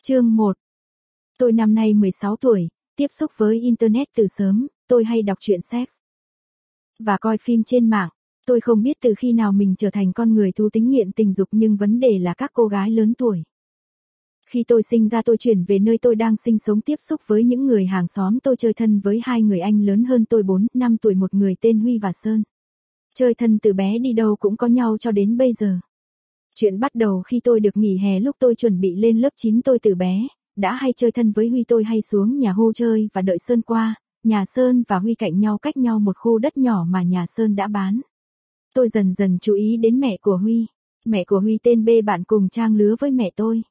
Chương 1. Tôi năm nay 16 tuổi, tiếp xúc với Internet từ sớm, tôi hay đọc truyện sex và coi phim trên mạng. Tôi không biết từ khi nào mình trở thành con người thú tính nghiện tình dục, nhưng vấn đề là các cô gái lớn tuổi. Khi tôi sinh ra tôi chuyển về nơi tôi đang sinh sống, tiếp xúc với những người hàng xóm. Tôi chơi thân với hai người anh lớn hơn tôi 4, 5 tuổi, một người tên Huy và Sơn. Chơi thân từ bé, đi đâu cũng có nhau cho đến bây giờ. Chuyện bắt đầu khi tôi được nghỉ hè. Lúc tôi chuẩn bị lên lớp 9, tôi từ bé đã hay chơi thân với Huy. Tôi hay xuống nhà Hu chơi và đợi Sơn qua. Nhà Sơn và Huy cạnh nhau, cách nhau một khu đất nhỏ mà nhà Sơn đã bán. Tôi dần dần chú ý đến mẹ của Huy. Mẹ của Huy tên B, bạn cùng trang lứa với mẹ tôi.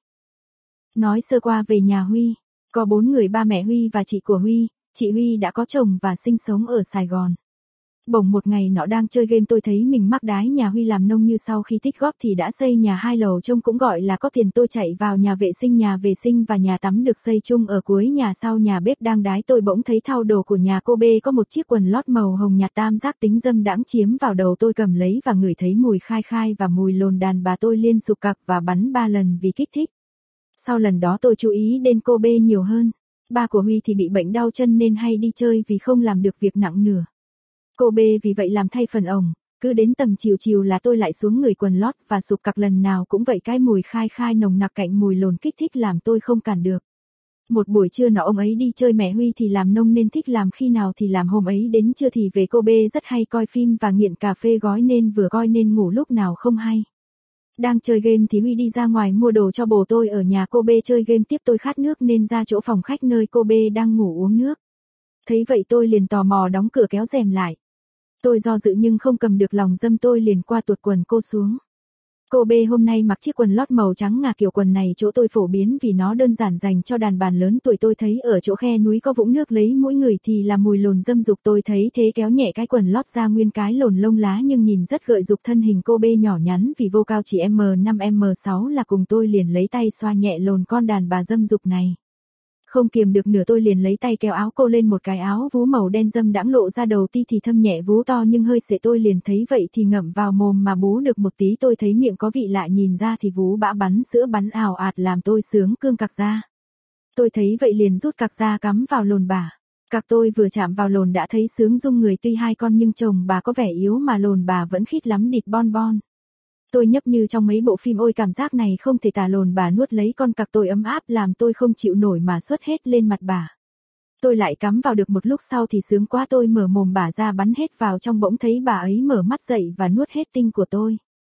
Nói sơ qua về nhà Huy, có 4 người: ba mẹ Huy và chị của Huy. Chị Huy đã có chồng và sinh sống ở Sài Gòn. Bỗng một ngày nọ đang chơi game, tôi thấy mình mắc đái. Nhà Huy làm nông, như sau khi tích góp thì đã xây nhà 2 lầu, trông cũng gọi là có tiền. Tôi chạy vào nhà vệ sinh và nhà tắm được xây chung ở cuối nhà. Sau nhà bếp đang đái, tôi bỗng thấy thau đồ của nhà cô B có một chiếc quần lót màu hồng nhạt tam giác, tính dâm đãng chiếm vào đầu. Tôi cầm lấy và ngửi thấy mùi khai khai và mùi lồn đàn bà. Tôi liên sục cặc và bắn 3 lần vì kích thích. Sau lần đó tôi chú ý đến cô B nhiều hơn. Ba của Huy thì bị bệnh đau chân nên hay đi chơi vì không làm được việc nặng nửa. Cô B vì vậy làm thay phần ổng. Cứ đến tầm chiều là tôi lại xuống người quần lót và sụp cặc, lần nào cũng vậy. Cái mùi khai khai nồng nặc cạnh mùi lồn kích thích làm tôi không cản được. Một buổi trưa nọ ông ấy đi chơi, mẹ Huy thì làm nông nên thích làm khi nào thì làm. Hôm ấy đến trưa thì về. Cô B rất hay coi phim và nghiện cà phê gói nên vừa coi nên ngủ lúc nào không hay. Đang chơi game thì Huy đi ra ngoài mua đồ cho bồ tôi ở nhà cô B chơi game tiếp. Tôi khát nước nên ra chỗ phòng khách nơi cô B đang ngủ uống nước. Thấy vậy tôi liền tò mò đóng cửa kéo rèm lại. Tôi do dự nhưng không cầm được lòng dâm, tôi liền qua tuột quần cô xuống. Cô B hôm nay mặc chiếc quần lót màu trắng ngà. Kiểu quần này chỗ tôi phổ biến vì nó đơn giản, dành cho đàn bà lớn tuổi. Tôi thấy ở chỗ khe núi có vũng nước, lấy mũi người thì là mùi lồn dâm dục. Tôi thấy thế kéo nhẹ cái quần lót ra, nguyên cái lồn lông lá nhưng nhìn rất gợi dục. Thân hình cô B nhỏ nhắn vì vô cao chỉ M5 M6 là cùng. Tôi liền lấy tay xoa nhẹ lồn con đàn bà dâm dục này. Không kiềm được nữa tôi liền lấy tay kéo áo cô lên, một cái áo vú màu đen dâm đãng lộ ra đầu ti thì thâm nhẹ, vú to nhưng hơi sệ. Tôi liền thấy vậy thì ngậm vào mồm mà bú được một tí. Tôi thấy miệng có vị lạ, nhìn ra thì vú bã bắn sữa bắn ào ạt làm tôi sướng cương cặc ra. Tôi thấy vậy liền rút cặc ra cắm vào lồn bà. Cặc tôi vừa chạm vào lồn đã thấy sướng rung người. Tuy 2 con nhưng chồng bà có vẻ yếu mà lồn bà vẫn khít lắm, địt bon bon. Tôi nhấp như trong mấy bộ phim. Ôi cảm giác này không thể tả. Lồn bà nuốt lấy con cặc tôi ấm áp làm tôi không chịu nổi mà xuất hết lên mặt bà. Tôi lại cắm vào được một lúc sau thì sướng quá, tôi mở mồm bà ra bắn hết vào trong. Bỗng thấy bà ấy mở mắt dậy và nuốt hết tinh của tôi.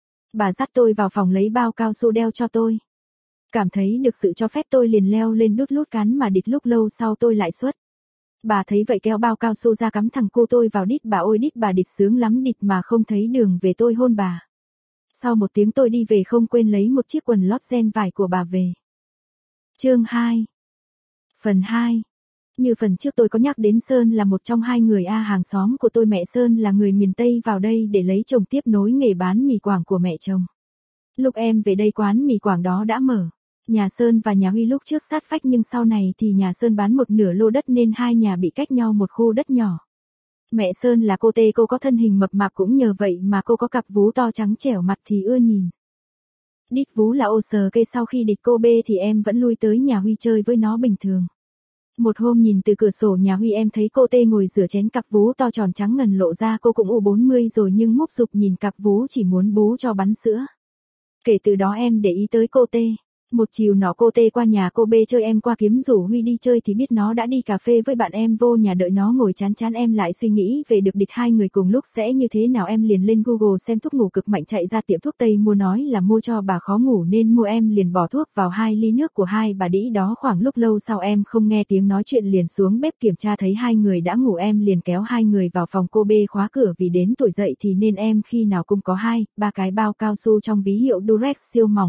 Bà dắt tôi vào phòng lấy bao cao su đeo cho tôi. Cảm thấy được sự cho phép tôi liền leo lên đút lút cắn mà địt. Lúc lâu sau tôi lại xuất. Bà thấy vậy kéo bao cao su ra cắm thằng cu tôi vào đít bà. Ôi đít bà địt sướng lắm địt mà không thấy đường về. Tôi hôn bà. Sau 1 tiếng tôi đi về không quên lấy một chiếc quần lót ren vải của bà về. Chương 2. Phần 2. Như phần trước tôi có nhắc đến, Sơn là một trong 2 người hàng xóm của tôi. Mẹ Sơn là người miền Tây vào đây để lấy chồng, tiếp nối nghề bán mì Quảng của mẹ chồng. Lúc em về đây quán mì Quảng đó đã mở. Nhà Sơn và nhà Huy lúc trước sát vách nhưng sau này thì nhà Sơn bán một nửa lô đất nên 2 nhà bị cách nhau một khu đất nhỏ. Mẹ Sơn là cô Tê, cô có thân hình mập mạp, cũng nhờ vậy mà cô có cặp vú to trắng trẻo, mặt thì ưa nhìn. Đít vú là ô sờ kê. Sau khi địt cô B thì em vẫn lui tới nhà Huy chơi với nó bình thường. Một hôm nhìn từ cửa sổ nhà Huy em thấy cô Tê ngồi rửa chén, cặp vú to tròn trắng ngần lộ ra. Cô cũng U40 rồi nhưng múc dục nhìn cặp vú chỉ muốn bú cho bắn sữa. Kể từ đó em để ý tới cô Tê. Một chiều nọ cô Tê qua nhà cô B chơi, em qua kiếm rủ Huy đi chơi thì biết nó đã đi cà phê với bạn. Em vô nhà đợi nó ngồi chán chán, em lại suy nghĩ về được địt 2 người cùng lúc sẽ như thế nào. Em liền lên Google xem thuốc ngủ cực mạnh, chạy ra tiệm thuốc Tây mua, nói là mua cho bà khó ngủ nên mua. Em liền bỏ thuốc vào 2 ly nước của 2 bà đĩ đó. Khoảng lúc lâu sau em không nghe tiếng nói chuyện liền xuống bếp kiểm tra thấy 2 người đã ngủ. Em liền kéo 2 người vào phòng. Cô B khóa cửa vì đến tuổi dậy thì nên em khi nào cũng có 2-3 cái bao cao su trong ví hiệu Durex siêu mỏng.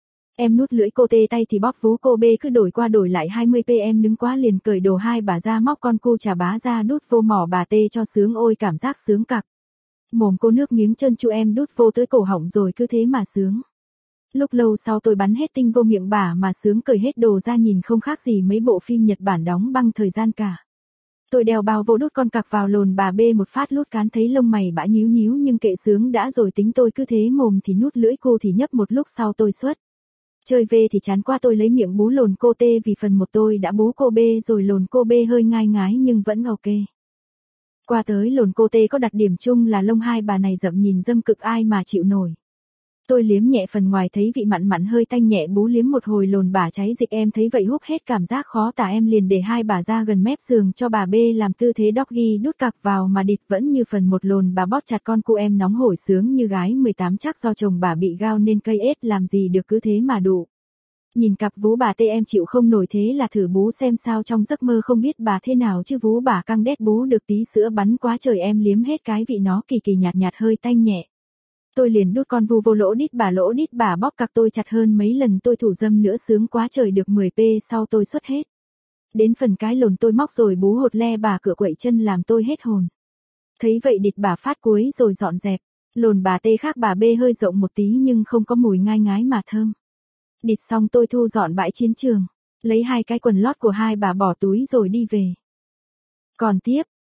Em nuốt lưỡi cô Tê, tay thì bóp vú cô B cứ đổi qua đổi lại 20p. Em nứng quá liền cởi đồ 2 bà ra, móc con cu trà bá ra đút vô mỏ bà Tê cho sướng. Ôi cảm giác sướng cặc. Mồm cô nước miếng trơn tru, em đút vô tới cổ họng rồi cứ thế mà sướng. Lúc lâu sau tôi bắn hết tinh vô miệng bà mà sướng, cởi hết đồ ra nhìn không khác gì mấy bộ phim Nhật Bản đóng băng thời gian cả. Tôi đeo bao vô đút con cặc vào lồn bà B một phát, lút cán thấy lông mày bã nhíu nhíu nhưng kệ, sướng đã rồi, tính tôi cứ thế mồm thì nuốt lưỡi, cô thì nhấp. Một lúc sau tôi xuất. Chơi về thì chán qua tôi lấy miệng bú lồn cô tê vì phần một tôi đã bú cô bê rồi lồn cô bê hơi ngai ngái nhưng vẫn ok. Qua tới lồn cô tê có đặc điểm chung là lông hai bà này rậm nhìn dâm cực ai mà chịu nổi. Tôi liếm nhẹ phần ngoài thấy vị mặn mặn hơi tanh nhẹ bú liếm một hồi lồn bà cháy dịch em thấy vậy húp hết cảm giác khó tả em liền để hai bà ra gần mép giường cho bà B làm tư thế doggy đút cặc vào mà địt vẫn như phần một lồn bà bóp chặt con cu em nóng hổi sướng như gái 18 chắc do chồng bà bị gao nên cây ết làm gì được cứ thế mà đụ. Nhìn cặp vú bà tê em chịu không nổi thế là thử bú xem sao trong giấc mơ không biết bà thế nào chứ vú bà căng đét bú được tí sữa bắn quá trời em liếm hết cái vị nó kỳ kỳ nhạt nhạt hơi tanh nhẹ. Tôi liền đút con vu vô lỗ đít bà bóp cặc tôi chặt hơn mấy lần tôi thủ dâm nữa sướng quá trời được 10p sau tôi xuất hết. Đến phần cái lồn tôi móc rồi bú hột le bà cửa quậy chân làm tôi hết hồn. Thấy vậy địt bà phát cuối rồi dọn dẹp. Lồn bà tê khác bà B hơi rộng một tí nhưng không có mùi ngai ngái mà thơm. Địt xong tôi thu dọn bãi chiến trường. Lấy hai cái quần lót của hai bà bỏ túi rồi đi về. Còn tiếp.